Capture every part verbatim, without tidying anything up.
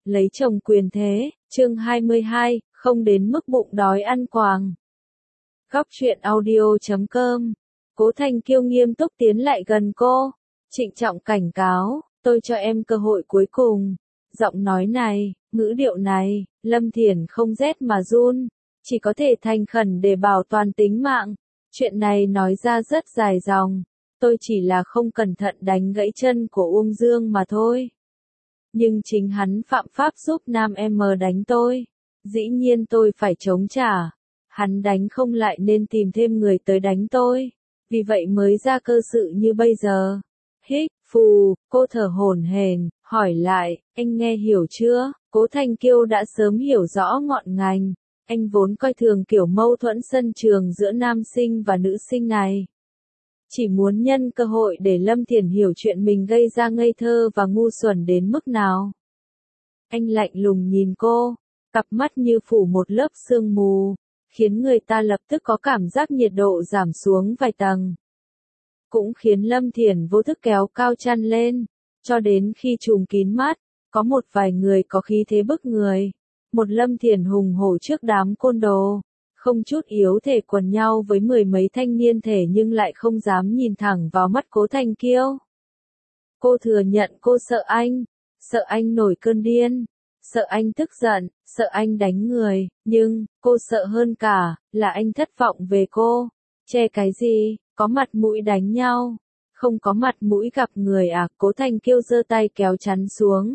Lấy chồng quyền thế, chương hai mươi hai, không đến mức bụng đói ăn quàng. Góc truyện audio chấm com. Cố Thanh Kiêu nghiêm túc tiến lại gần cô, trịnh trọng cảnh cáo, tôi cho em cơ hội cuối cùng. Giọng nói này, ngữ điệu này, Lâm Thiển không rét mà run, chỉ có thể thành khẩn để bảo toàn tính mạng. Chuyện này nói ra rất dài dòng, tôi chỉ là không cẩn thận đánh gãy chân của Uông Dương mà thôi. Nhưng chính hắn phạm pháp giúp nam em đánh tôi. Dĩ nhiên tôi phải chống trả. Hắn đánh không lại nên tìm thêm người tới đánh tôi. Vì vậy mới ra cơ sự như bây giờ. Hích, phù, cô thở hổn hển, hỏi lại, anh nghe hiểu chưa? Cố Thanh Kiêu đã sớm hiểu rõ ngọn ngành. Anh vốn coi thường kiểu mâu thuẫn sân trường giữa nam sinh và nữ sinh này. Chỉ muốn nhân cơ hội để Lâm Thiển hiểu chuyện mình gây ra ngây thơ và ngu xuẩn đến mức nào. Anh lạnh lùng nhìn cô, cặp mắt như phủ một lớp sương mù, khiến người ta lập tức có cảm giác nhiệt độ giảm xuống vài tầng. Cũng khiến Lâm Thiển vô thức kéo cao chăn lên, cho đến khi trùm kín mắt, có một vài người có khí thế bức người. Một Lâm Thiển hùng hổ trước đám côn đồ, không chút yếu thể quần nhau với mười mấy thanh niên thể nhưng lại không dám nhìn thẳng vào mắt Cố Thanh Kiêu. Cô thừa nhận cô sợ anh, sợ anh nổi cơn điên, sợ anh tức giận, sợ anh đánh người, nhưng, cô sợ hơn cả, là anh thất vọng về cô. Che cái gì, có mặt mũi đánh nhau, không có mặt mũi gặp người à? Cố Thanh Kiêu giơ tay kéo chắn xuống.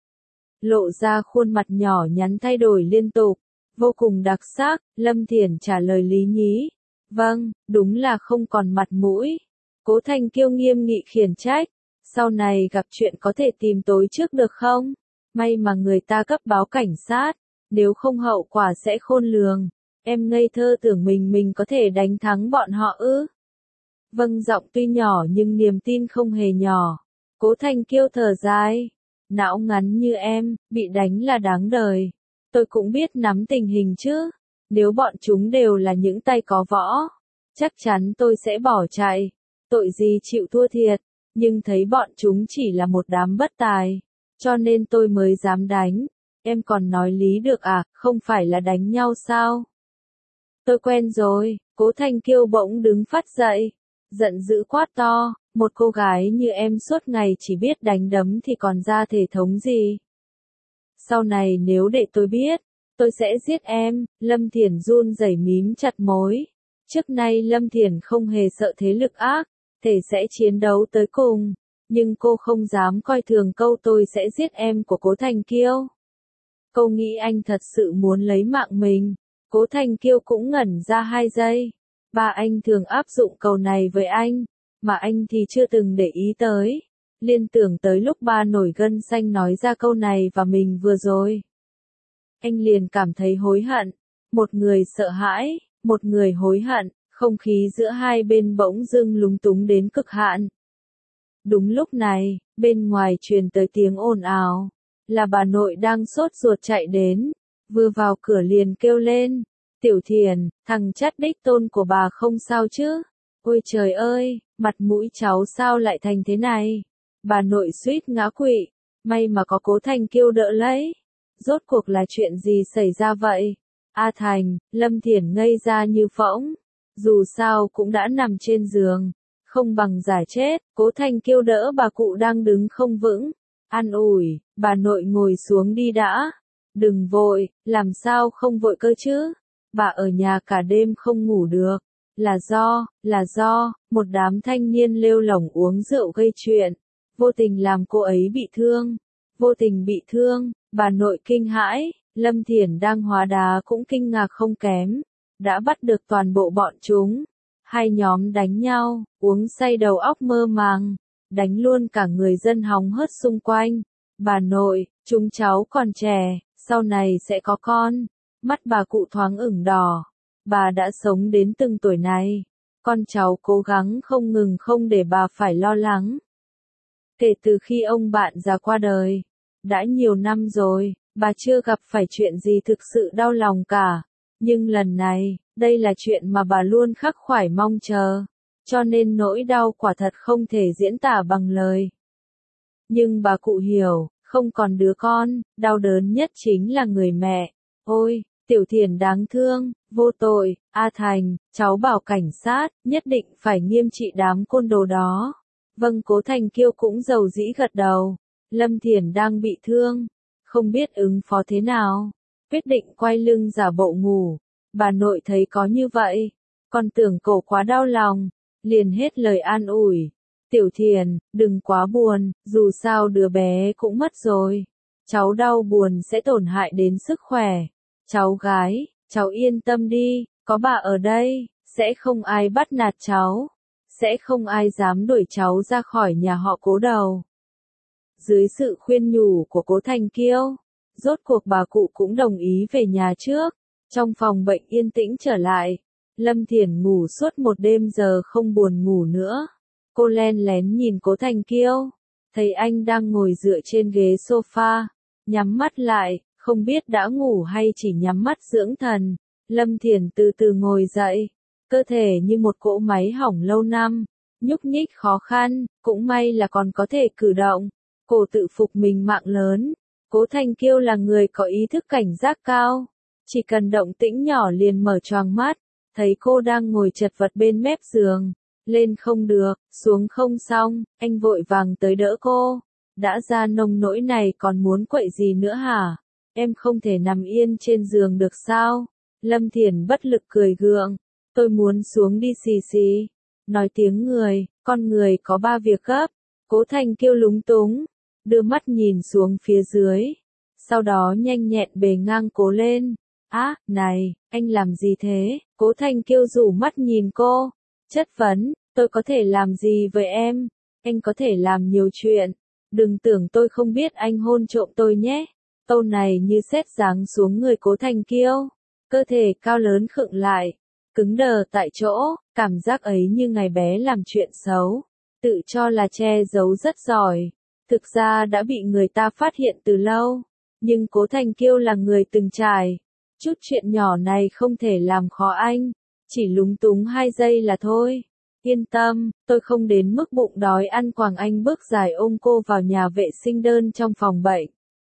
Lộ ra khuôn mặt nhỏ nhắn thay đổi liên tục, vô cùng đặc sắc. Lâm Thiển trả lời lý nhí. Vâng, đúng là không còn mặt mũi. Cố Thanh Kiêu nghiêm nghị khiển trách. Sau này gặp chuyện có thể tìm tối trước được không? May mà người ta cấp báo cảnh sát, nếu không hậu quả sẽ khôn lường. Em ngây thơ tưởng mình mình có thể đánh thắng bọn họ ư? Vâng, giọng tuy nhỏ nhưng niềm tin không hề nhỏ. Cố Thanh Kiêu thở dài. Não ngắn như em, bị đánh là đáng đời. Tôi cũng biết nắm tình hình chứ. Nếu bọn chúng đều là những tay có võ, chắc chắn tôi sẽ bỏ chạy. Tội gì chịu thua thiệt. Nhưng thấy bọn chúng chỉ là một đám bất tài, cho nên tôi mới dám đánh. Em còn nói lý được à, không phải là đánh nhau sao? Tôi quen rồi. Cố Thanh Kiêu bỗng đứng phát dậy, giận dữ quát to, một cô gái như em suốt ngày chỉ biết đánh đấm thì còn ra thể thống gì? Sau này nếu để tôi biết, tôi sẽ giết em. Lâm Thiển run rẩy mím chặt môi. Trước nay Lâm Thiển không hề sợ thế lực ác, thể sẽ chiến đấu tới cùng, nhưng cô không dám coi thường câu tôi sẽ giết em của Cố Thanh Kiêu. Cô nghĩ anh thật sự muốn lấy mạng mình. Cố Thanh Kiêu cũng ngẩn ra hai giây. Ba anh thường áp dụng câu này với anh, mà anh thì chưa từng để ý tới. Liên tưởng tới lúc ba nổi gân xanh nói ra câu này và mình vừa rồi. Anh liền cảm thấy hối hận. Một người sợ hãi, một người hối hận. Không khí giữa hai bên bỗng dưng lúng túng đến cực hạn. Đúng lúc này, bên ngoài truyền tới tiếng ồn ào. Là bà nội đang sốt ruột chạy đến. Vừa vào cửa liền kêu lên. Tiểu Thiển, thằng chắt đích tôn của bà không sao chứ? Ôi trời ơi, mặt mũi cháu sao lại thành thế này? Bà nội suýt ngã quỵ. May mà có Cố Thanh Kiêu đỡ lấy. Rốt cuộc là chuyện gì xảy ra vậy? A Thành, Lâm Thiển ngây ra như phỗng. Dù sao cũng đã nằm trên giường, không bằng giả chết. Cố Thanh Kiêu đỡ bà cụ đang đứng không vững, an ủi, bà nội ngồi xuống đi đã. Đừng vội, làm sao không vội cơ chứ? Bà ở nhà cả đêm không ngủ được. Là do, là do, một đám thanh niên lêu lổng uống rượu gây chuyện, vô tình làm cô ấy bị thương. Vô tình bị thương, bà nội kinh hãi. Lâm Thiển đang hóa đá cũng kinh ngạc không kém. Đã bắt được toàn bộ bọn chúng. Hai nhóm đánh nhau, uống say đầu óc mơ màng, đánh luôn cả người dân hóng hớt xung quanh. Bà nội, chúng cháu còn trẻ, sau này sẽ có con. Mắt bà cụ thoáng ửng đỏ. Bà đã sống đến từng tuổi này. Con cháu cố gắng không ngừng không để bà phải lo lắng. Kể từ khi ông bạn già qua đời, đã nhiều năm rồi, bà chưa gặp phải chuyện gì thực sự đau lòng cả. Nhưng lần này, đây là chuyện mà bà luôn khắc khoải mong chờ, cho nên nỗi đau quả thật không thể diễn tả bằng lời. Nhưng bà cụ hiểu, không còn đứa con, đau đớn nhất chính là người mẹ. Ôi, Tiểu Thiền đáng thương, vô tội, A Thành, cháu bảo cảnh sát, nhất định phải nghiêm trị đám côn đồ đó. Vâng, Cố Thành Kiêu cũng dầu dĩ gật đầu. Lâm Thiền đang bị thương, không biết ứng phó thế nào, quyết định quay lưng giả bộ ngủ. Bà nội thấy có như vậy, còn tưởng cổ quá đau lòng, liền hết lời an ủi. Tiểu Thiền, đừng quá buồn, dù sao đứa bé cũng mất rồi. Cháu đau buồn sẽ tổn hại đến sức khỏe. Cháu gái, cháu yên tâm đi, có bà ở đây, sẽ không ai bắt nạt cháu. Sẽ không ai dám đuổi cháu ra khỏi nhà họ Cố đâu. Dưới sự khuyên nhủ của Cố Thành Kiêu, rốt cuộc bà cụ cũng đồng ý về nhà trước. Trong phòng bệnh yên tĩnh trở lại, Lâm Thiền ngủ suốt một đêm giờ không buồn ngủ nữa. Cô len lén nhìn Cố Thành Kiêu, thấy anh đang ngồi dựa trên ghế sofa, nhắm mắt lại, không biết đã ngủ hay chỉ nhắm mắt dưỡng thần. Lâm Thiền từ từ ngồi dậy, cơ thể như một cỗ máy hỏng lâu năm, nhúc nhích khó khăn, cũng may là còn có thể cử động. Cô tự phục mình mạng lớn. Cố Thành Kiêu là người có ý thức cảnh giác cao, chỉ cần động tĩnh nhỏ liền mở choàng mắt, thấy cô đang ngồi chật vật bên mép giường, lên không được, xuống không xong, anh vội vàng tới đỡ cô. Đã ra nông nỗi này còn muốn quậy gì nữa hả? Em không thể nằm yên trên giường được sao? Lâm Thiền bất lực cười gượng, tôi muốn xuống đi xì xì. Nói tiếng người, con người có ba việc gấp. Cố Thành Kiêu lúng túng, đưa mắt nhìn xuống phía dưới, sau đó nhanh nhẹn bề ngang cố lên. Á, này, anh làm gì thế? Cố Thành Kiêu rủ mắt nhìn cô, chất vấn, tôi có thể làm gì với em? Anh có thể làm nhiều chuyện, đừng tưởng tôi không biết anh hôn trộm tôi nhé. Câu này như sét giáng xuống người Cố Thành Kiêu, cơ thể cao lớn khựng lại, cứng đờ tại chỗ, cảm giác ấy như ngày bé làm chuyện xấu, tự cho là che giấu rất giỏi, thực ra đã bị người ta phát hiện từ lâu. Nhưng Cố Thành Kiêu là người từng trải, chút chuyện nhỏ này không thể làm khó anh, chỉ lúng túng hai giây là thôi. Yên tâm, tôi không đến mức bụng đói ăn quàng. Anh bước dài ôm cô vào nhà vệ sinh đơn trong phòng bệnh.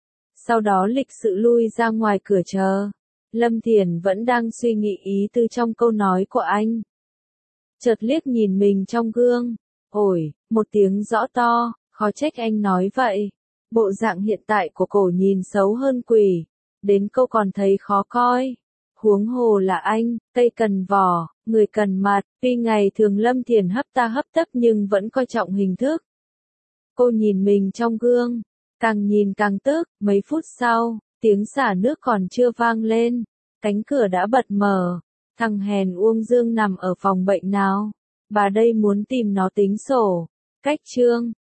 Sau đó lịch sự lui ra ngoài cửa chờ. Lâm Thiền vẫn đang suy nghĩ ý tư trong câu nói của anh. Chợt liếc nhìn mình trong gương. Ôi, một tiếng rõ to, khó trách anh nói vậy. Bộ dạng hiện tại của cổ nhìn xấu hơn quỷ. Đến câu còn thấy khó coi. Huống hồ là anh, cây cần vỏ, người cần mặt. Tuy ngày thường Lâm Thiền hấp ta hấp tấp nhưng vẫn coi trọng hình thức. Cô nhìn mình trong gương, càng nhìn càng tức. Mấy phút sau, tiếng xả nước còn chưa vang lên, cánh cửa đã bật mở. Thằng hèn Uông Dương nằm ở phòng bệnh nào? Bà đây muốn tìm nó tính sổ. Cách chương